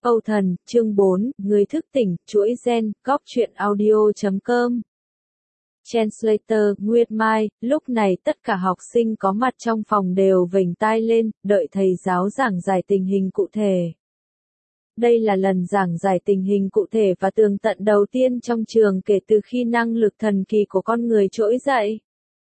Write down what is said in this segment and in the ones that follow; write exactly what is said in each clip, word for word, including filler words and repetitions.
Âu Thần, chương bốn, người thức tỉnh, chuỗi gen, góc truyện audio chấm com. Translator, Nguyệt Mai, lúc này tất cả học sinh có mặt trong phòng đều vểnh tai lên, đợi thầy giáo giảng giải tình hình cụ thể. Đây là lần giảng giải tình hình cụ thể và tường tận đầu tiên trong trường kể từ khi năng lực thần kỳ của con người trỗi dậy.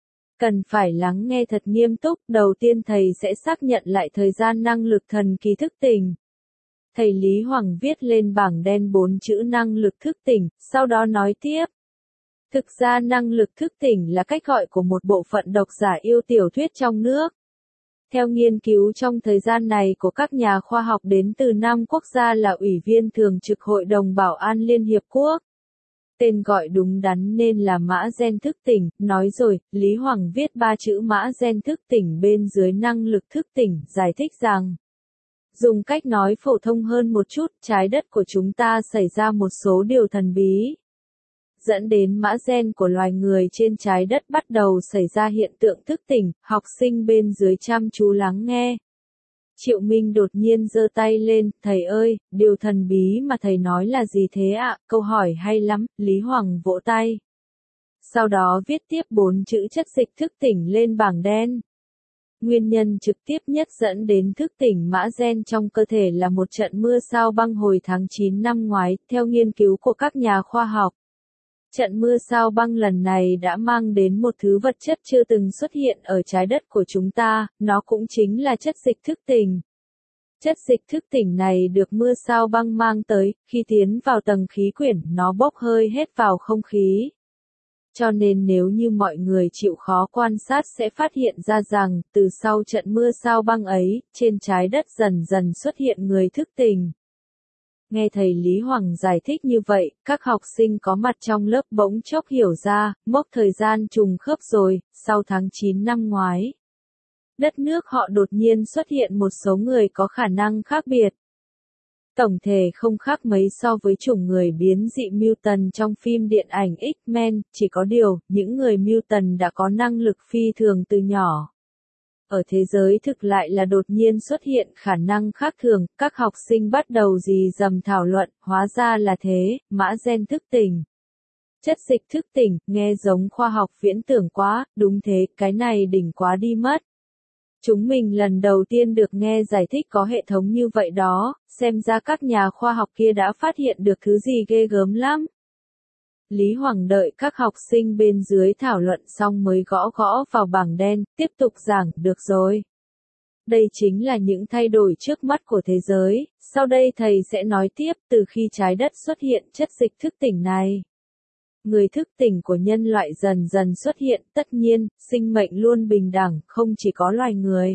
Cần phải lắng nghe thật nghiêm túc, đầu tiên thầy sẽ xác nhận lại thời gian năng lực thần kỳ thức tỉnh. Thầy Lý Hoàng viết lên bảng đen bốn chữ năng lực thức tỉnh, sau đó nói tiếp. Thực ra năng lực thức tỉnh là cách gọi của một bộ phận độc giả yêu tiểu thuyết trong nước. Theo nghiên cứu trong thời gian này của các nhà khoa học đến từ năm quốc gia là Ủy viên Thường trực Hội đồng Bảo an Liên Hiệp Quốc. Tên gọi đúng đắn nên là mã gen thức tỉnh, nói rồi, Lý Hoàng viết ba chữ mã gen thức tỉnh bên dưới năng lực thức tỉnh, giải thích rằng. Dùng cách nói phổ thông hơn một chút, trái đất của chúng ta xảy ra một số điều thần bí. Dẫn đến mã gen của loài người trên trái đất bắt đầu xảy ra hiện tượng thức tỉnh, học sinh bên dưới chăm chú lắng nghe. Triệu Minh đột nhiên giơ tay lên, thầy ơi, điều thần bí mà thầy nói là gì thế ạ? Câu hỏi hay lắm, Lý Hoàng vỗ tay. Sau đó viết tiếp bốn chữ chất dịch thức tỉnh lên bảng đen. Nguyên nhân trực tiếp nhất dẫn đến thức tỉnh mã gen trong cơ thể là một trận mưa sao băng hồi tháng chín năm ngoái, theo nghiên cứu của các nhà khoa học. Trận mưa sao băng lần này đã mang đến một thứ vật chất chưa từng xuất hiện ở trái đất của chúng ta, nó cũng chính là chất dịch thức tỉnh. Chất dịch thức tỉnh này được mưa sao băng mang tới, khi tiến vào tầng khí quyển nó bốc hơi hết vào không khí. Cho nên nếu như mọi người chịu khó quan sát sẽ phát hiện ra rằng, từ sau trận mưa sao băng ấy, trên trái đất dần dần xuất hiện người thức tỉnh. Nghe thầy Lý Hoàng giải thích như vậy, các học sinh có mặt trong lớp bỗng chốc hiểu ra, mốc thời gian trùng khớp rồi, sau tháng chín năm ngoái. Đất nước họ đột nhiên xuất hiện một số người có khả năng khác biệt. Tổng thể không khác mấy so với chủng người biến dị mutant trong phim điện ảnh X-Men, chỉ có điều, những người mutant đã có năng lực phi thường từ nhỏ. Ở thế giới thực lại là đột nhiên xuất hiện khả năng khác thường, các học sinh bắt đầu rì rầm thảo luận, hóa ra là thế, mã gen thức tỉnh. Chất dịch thức tỉnh, nghe giống khoa học viễn tưởng quá, đúng thế, cái này đỉnh quá đi mất. Chúng mình lần đầu tiên được nghe giải thích có hệ thống như vậy đó, xem ra các nhà khoa học kia đã phát hiện được thứ gì ghê gớm lắm. Lý Hoàng đợi các học sinh bên dưới thảo luận xong mới gõ gõ vào bảng đen, tiếp tục giảng, được rồi. Đây chính là những thay đổi trước mắt của thế giới, sau đây thầy sẽ nói tiếp từ khi trái đất xuất hiện chất dịch thức tỉnh này. Người thức tỉnh của nhân loại dần dần xuất hiện, tất nhiên, sinh mệnh luôn bình đẳng, không chỉ có loài người.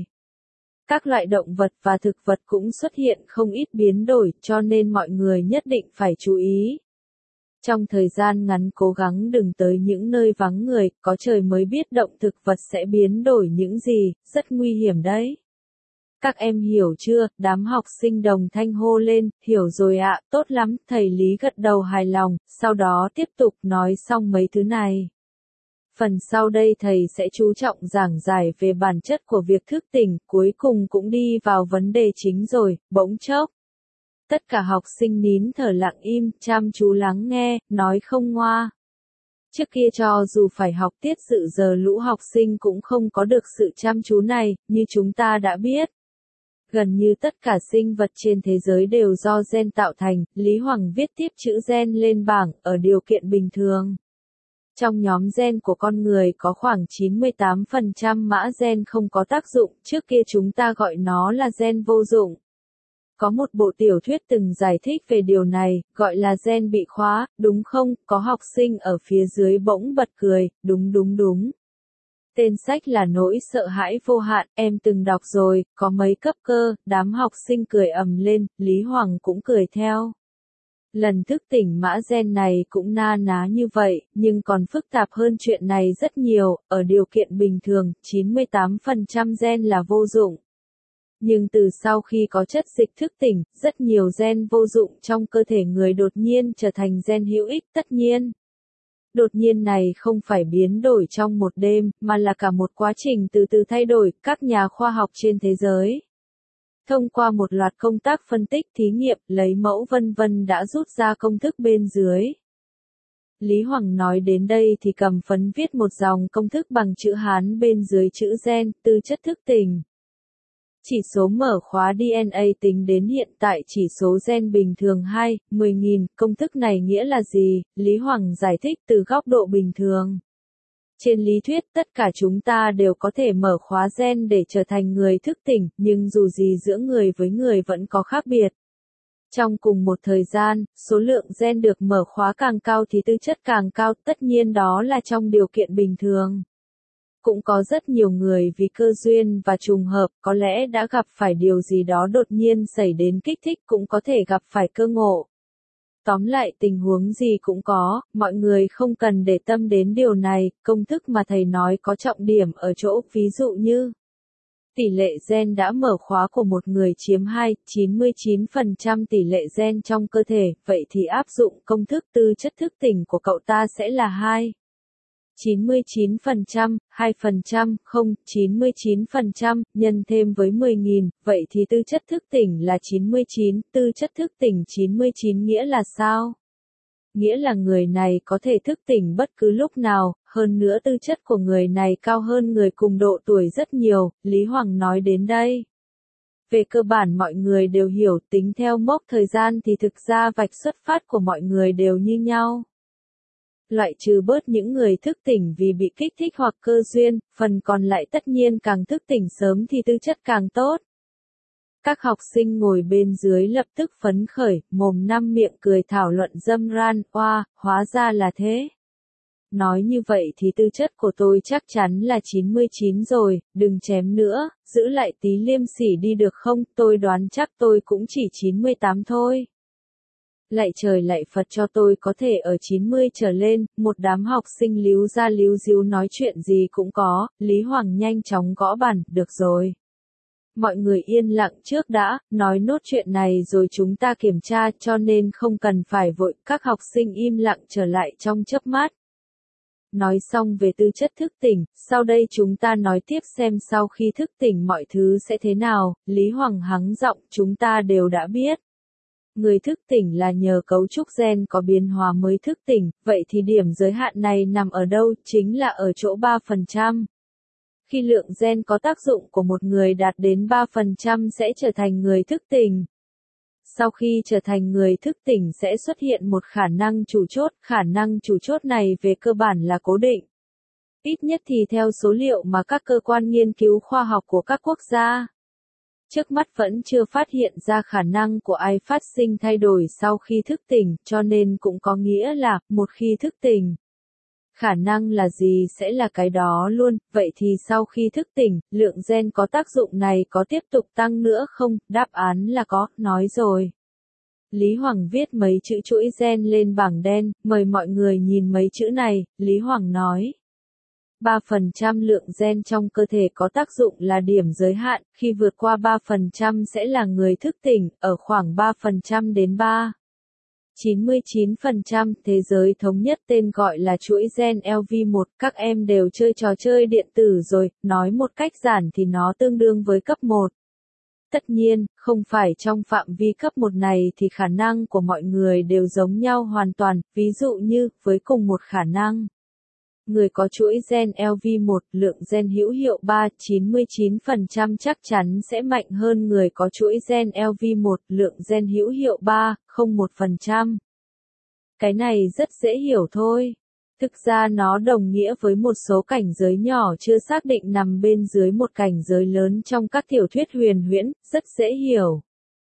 Các loại động vật và thực vật cũng xuất hiện không ít biến đổi, cho nên mọi người nhất định phải chú ý. Trong thời gian ngắn cố gắng đừng tới những nơi vắng người, có trời mới biết động thực vật sẽ biến đổi những gì, rất nguy hiểm đấy. Các em hiểu chưa? Đám học sinh đồng thanh hô lên, hiểu rồi ạ, tốt lắm, thầy Lý gật đầu hài lòng, sau đó tiếp tục nói xong mấy thứ này. Phần sau đây thầy sẽ chú trọng giảng giải về bản chất của việc thức tỉnh, cuối cùng cũng đi vào vấn đề chính rồi, bỗng chốc. Tất cả học sinh nín thở lặng im, chăm chú lắng nghe, nói không ngoa. Trước kia cho dù phải học tiết dự giờ lũ học sinh cũng không có được sự chăm chú này, như chúng ta đã biết. Gần như tất cả sinh vật trên thế giới đều do gen tạo thành, Lý Hoàng viết tiếp chữ gen lên bảng, ở điều kiện bình thường. Trong nhóm gen của con người có khoảng chín mươi tám phần trăm mã gen không có tác dụng, trước kia chúng ta gọi nó là gen vô dụng. Có một bộ tiểu thuyết từng giải thích về điều này, gọi là gen bị khóa, đúng không? Có học sinh ở phía dưới bỗng bật cười, đúng đúng đúng. Tên sách là Nỗi sợ hãi vô hạn, em từng đọc rồi, có mấy cấp cơ, đám học sinh cười ầm lên, Lý Hoàng cũng cười theo. Lần thức tỉnh mã gen này cũng na ná như vậy, nhưng còn phức tạp hơn chuyện này rất nhiều, ở điều kiện bình thường, chín mươi tám phần trăm gen là vô dụng. Nhưng từ sau khi có chất dịch thức tỉnh, rất nhiều gen vô dụng trong cơ thể người đột nhiên trở thành gen hữu ích tất nhiên. Đột nhiên này không phải biến đổi trong một đêm, mà là cả một quá trình từ từ thay đổi, các nhà khoa học trên thế giới. Thông qua một loạt công tác phân tích thí nghiệm, lấy mẫu vân vân đã rút ra công thức bên dưới. Lý Hoàng nói đến đây thì cầm phấn viết một dòng công thức bằng chữ Hán bên dưới chữ gen, tư chất thức tỉnh. Chỉ số mở khóa đê en a tính đến hiện tại chỉ số gen bình thường hai, mười nghìn, công thức này nghĩa là gì? Lý Hoàng giải thích từ góc độ bình thường. Trên lý thuyết tất cả chúng ta đều có thể mở khóa gen để trở thành người thức tỉnh, nhưng dù gì giữa người với người vẫn có khác biệt. Trong cùng một thời gian, số lượng gen được mở khóa càng cao thì tư chất càng cao, tất nhiên đó là trong điều kiện bình thường. Cũng có rất nhiều người vì cơ duyên và trùng hợp, có lẽ đã gặp phải điều gì đó đột nhiên xảy đến kích thích, cũng có thể gặp phải cơ ngộ. Tóm lại tình huống gì cũng có, mọi người không cần để tâm đến điều này, công thức mà thầy nói có trọng điểm ở chỗ, ví dụ như tỷ lệ gen đã mở khóa của một người chiếm hai, chín mươi chín phần trăm tỷ lệ gen trong cơ thể, vậy thì áp dụng công thức tư chất thức tỉnh của cậu ta sẽ là hai. chín mươi chín phần trăm, hai phần trăm, không, chín mươi chín phần trăm, nhân thêm với mười nghìn, vậy thì tư chất thức tỉnh là chín mươi chín, tư chất thức tỉnh chín mươi chín nghĩa là sao? Nghĩa là người này có thể thức tỉnh bất cứ lúc nào, hơn nữa tư chất của người này cao hơn người cùng độ tuổi rất nhiều, Lý Hoàng nói đến đây. Về cơ bản mọi người đều hiểu, tính theo mốc thời gian thì thực ra vạch xuất phát của mọi người đều như nhau. Loại trừ bớt những người thức tỉnh vì bị kích thích hoặc cơ duyên, phần còn lại tất nhiên càng thức tỉnh sớm thì tư chất càng tốt. Các học sinh ngồi bên dưới lập tức phấn khởi, mồm năm miệng cười thảo luận râm ran, oa, hóa ra là thế. Nói như vậy thì tư chất của tôi chắc chắn là chín mươi chín rồi, đừng chém nữa, giữ lại tí liêm sỉ đi được không, tôi đoán chắc tôi cũng chỉ chín mươi tám thôi. Lạy trời lạy Phật cho tôi có thể ở chín mươi trở lên, một đám học sinh líu ra líu díu nói chuyện gì cũng có, Lý Hoàng nhanh chóng gõ bàn, được rồi. Mọi người yên lặng trước đã, nói nốt chuyện này rồi chúng ta kiểm tra cho nên không cần phải vội, các học sinh im lặng trở lại trong chớp mắt. Nói xong về tư chất thức tỉnh, sau đây chúng ta nói tiếp xem sau khi thức tỉnh mọi thứ sẽ thế nào, Lý Hoàng hắng giọng, chúng ta đều đã biết. Người thức tỉnh là nhờ cấu trúc gen có biến hóa mới thức tỉnh, vậy thì điểm giới hạn này nằm ở đâu, chính là ở chỗ ba phần trăm. Khi lượng gen có tác dụng của một người đạt đến ba phần trăm sẽ trở thành người thức tỉnh. Sau khi trở thành người thức tỉnh sẽ xuất hiện một khả năng chủ chốt, khả năng chủ chốt này về cơ bản là cố định. Ít nhất thì theo số liệu mà các cơ quan nghiên cứu khoa học của các quốc gia. Trước mắt vẫn chưa phát hiện ra khả năng của ai phát sinh thay đổi sau khi thức tỉnh, cho nên cũng có nghĩa là, một khi thức tỉnh. Khả năng là gì sẽ là cái đó luôn, vậy thì sau khi thức tỉnh, lượng gen có tác dụng này có tiếp tục tăng nữa không? Đáp án là có, nói rồi. Lý Hoàng viết mấy chữ chuỗi gen lên bảng đen, mời mọi người nhìn mấy chữ này, Lý Hoàng nói. ba phần trăm lượng gen trong cơ thể có tác dụng là điểm giới hạn, khi vượt qua ba phần trăm sẽ là người thức tỉnh, ở khoảng ba phần trăm đến ba. chín mươi chín phần trăm thế giới thống nhất tên gọi là chuỗi gen L V một, các em đều chơi trò chơi điện tử rồi, nói một cách giản thì nó tương đương với cấp một. Tất nhiên, không phải trong phạm vi cấp một này thì khả năng của mọi người đều giống nhau hoàn toàn, ví dụ như, với cùng một khả năng. Người có chuỗi gen L V một, lượng gen hữu hiệu ba, chín mươi chín phần trăm chắc chắn sẽ mạnh hơn người có chuỗi gen L V một, lượng gen hữu hiệu ba, không một phần trăm. Cái này rất dễ hiểu thôi. Thực ra nó đồng nghĩa với một số cảnh giới nhỏ chưa xác định nằm bên dưới một cảnh giới lớn trong các tiểu thuyết huyền huyễn, rất dễ hiểu.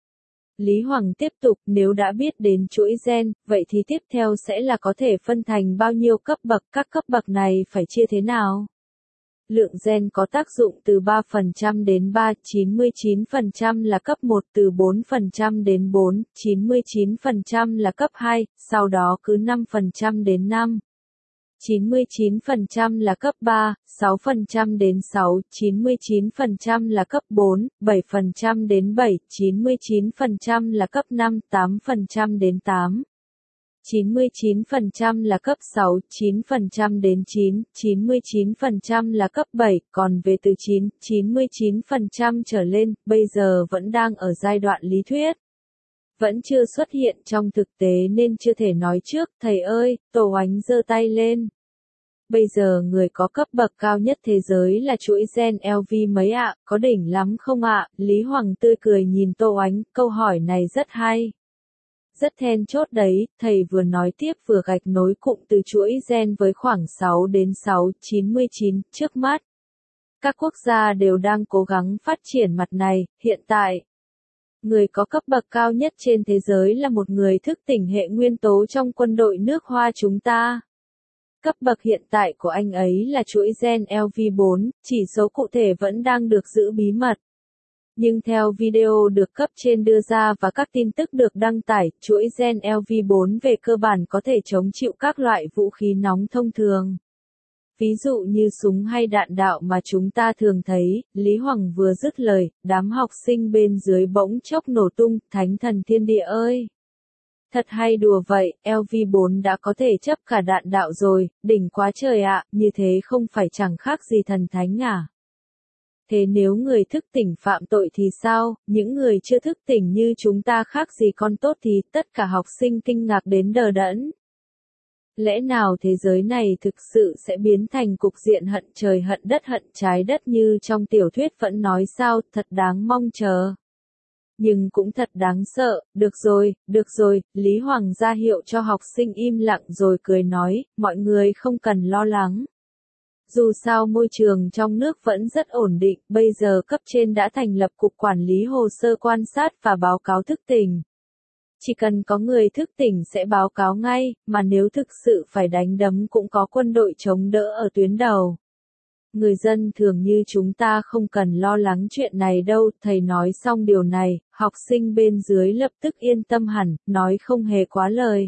Lý Hoàng tiếp tục, nếu đã biết đến chuỗi gen, vậy thì tiếp theo sẽ là có thể phân thành bao nhiêu cấp bậc, các cấp bậc này phải chia thế nào? Lượng gen có tác dụng từ ba phần trăm đến ba, chín mươi chín phần trăm là cấp một, từ bốn phần trăm đến bốn, chín mươi chín phần trăm là cấp hai, sau đó cứ năm phần trăm đến năm. chín mươi chín phần trăm là cấp ba, sáu phần trăm đến sáu, chín mươi chín phần trăm là cấp bốn, bảy phần trăm đến bảy, chín mươi chín phần trăm là cấp năm, tám phần trăm đến tám. chín mươi chín phần trăm là cấp sáu, chín phần trăm đến chín, chín mươi chín phần trăm là cấp bảy, còn về từ chín, chín mươi chín phần trăm trở lên, bây giờ vẫn đang ở giai đoạn lý thuyết. Vẫn chưa xuất hiện trong thực tế nên chưa thể nói trước, thầy ơi, Tô Oánh giơ tay lên. Bây giờ người có cấp bậc cao nhất thế giới là chuỗi gen lờ vê mấy ạ, có đỉnh lắm không ạ? Lý Hoàng tươi cười nhìn Tô Oánh, câu hỏi này rất hay. Rất then chốt đấy, thầy vừa nói tiếp vừa gạch nối cụm từ chuỗi gen với khoảng sáu đến sáu, chín mươi chín, trước mắt. Các quốc gia đều đang cố gắng phát triển mặt này, hiện tại. Người có cấp bậc cao nhất trên thế giới là một người thức tỉnh hệ nguyên tố trong quân đội nước Hoa chúng ta. Cấp bậc hiện tại của anh ấy là chuỗi gen lờ vê bốn, chỉ số cụ thể vẫn đang được giữ bí mật. Nhưng theo video được cấp trên đưa ra và các tin tức được đăng tải, chuỗi gen lờ vê bốn về cơ bản có thể chống chịu các loại vũ khí nóng thông thường. Ví dụ như súng hay đạn đạo mà chúng ta thường thấy, Lý Hoàng vừa dứt lời, đám học sinh bên dưới bỗng chốc nổ tung, thánh thần thiên địa ơi! Thật hay đùa vậy, lờ vê bốn đã có thể chấp cả đạn đạo rồi, đỉnh quá trời ạ, như thế không phải chẳng khác gì thần thánh à? Thế nếu người thức tỉnh phạm tội thì sao, những người chưa thức tỉnh như chúng ta khác gì con tốt thì tất cả học sinh kinh ngạc đến đờ đẫn. Lẽ nào thế giới này thực sự sẽ biến thành cục diện hận trời hận đất hận trái đất như trong tiểu thuyết vẫn nói sao, thật đáng mong chờ. Nhưng cũng thật đáng sợ, được rồi, được rồi, Lý Hoàng ra hiệu cho học sinh im lặng rồi cười nói, mọi người không cần lo lắng. Dù sao môi trường trong nước vẫn rất ổn định, bây giờ cấp trên đã thành lập cục quản lý hồ sơ quan sát và báo cáo thức tỉnh. Chỉ cần có người thức tỉnh sẽ báo cáo ngay, mà nếu thực sự phải đánh đấm cũng có quân đội chống đỡ ở tuyến đầu. Người dân thường như chúng ta không cần lo lắng chuyện này đâu, thầy nói xong điều này, học sinh bên dưới lập tức yên tâm hẳn, nói không hề quá lời.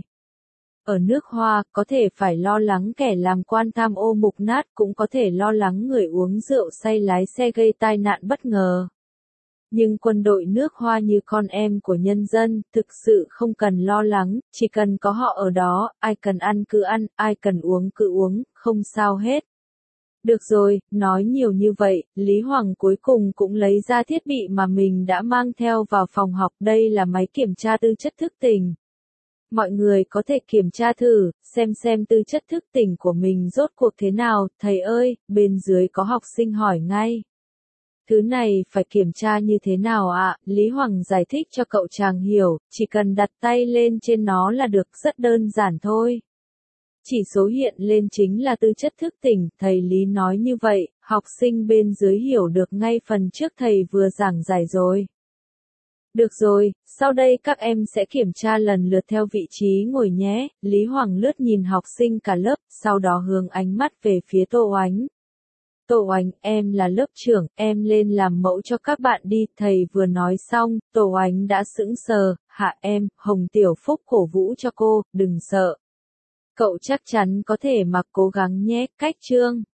Ở nước Hoa, có thể phải lo lắng kẻ làm quan tham ô mục nát, cũng có thể lo lắng người uống rượu say lái xe gây tai nạn bất ngờ. Nhưng quân đội nước Hoa như con em của nhân dân, thực sự không cần lo lắng, chỉ cần có họ ở đó, ai cần ăn cứ ăn, ai cần uống cứ uống, không sao hết. Được rồi, nói nhiều như vậy, Lý Hoàng cuối cùng cũng lấy ra thiết bị mà mình đã mang theo vào phòng học, đây là máy kiểm tra tư chất thức tỉnh. Mọi người có thể kiểm tra thử, xem xem tư chất thức tỉnh của mình rốt cuộc thế nào, thầy ơi, bên dưới có học sinh hỏi ngay. Thứ này phải kiểm tra như thế nào ạ? À? Lý Hoàng giải thích cho cậu chàng hiểu, chỉ cần đặt tay lên trên nó là được, rất đơn giản thôi. Chỉ số hiện lên chính là tư chất thức tỉnh, thầy Lý nói như vậy, học sinh bên dưới hiểu được ngay phần trước thầy vừa giảng giải rồi. Được rồi, sau đây các em sẽ kiểm tra lần lượt theo vị trí ngồi nhé, Lý Hoàng lướt nhìn học sinh cả lớp, sau đó hướng ánh mắt về phía Tô Oánh. Tô Oánh, em là lớp trưởng, em lên làm mẫu cho các bạn đi, thầy vừa nói xong, Tô Oánh đã sững sờ, hạ em, Hồng Tiểu Phúc cổ vũ cho cô, đừng sợ. Cậu chắc chắn có thể mà cố gắng nhé, cách chương.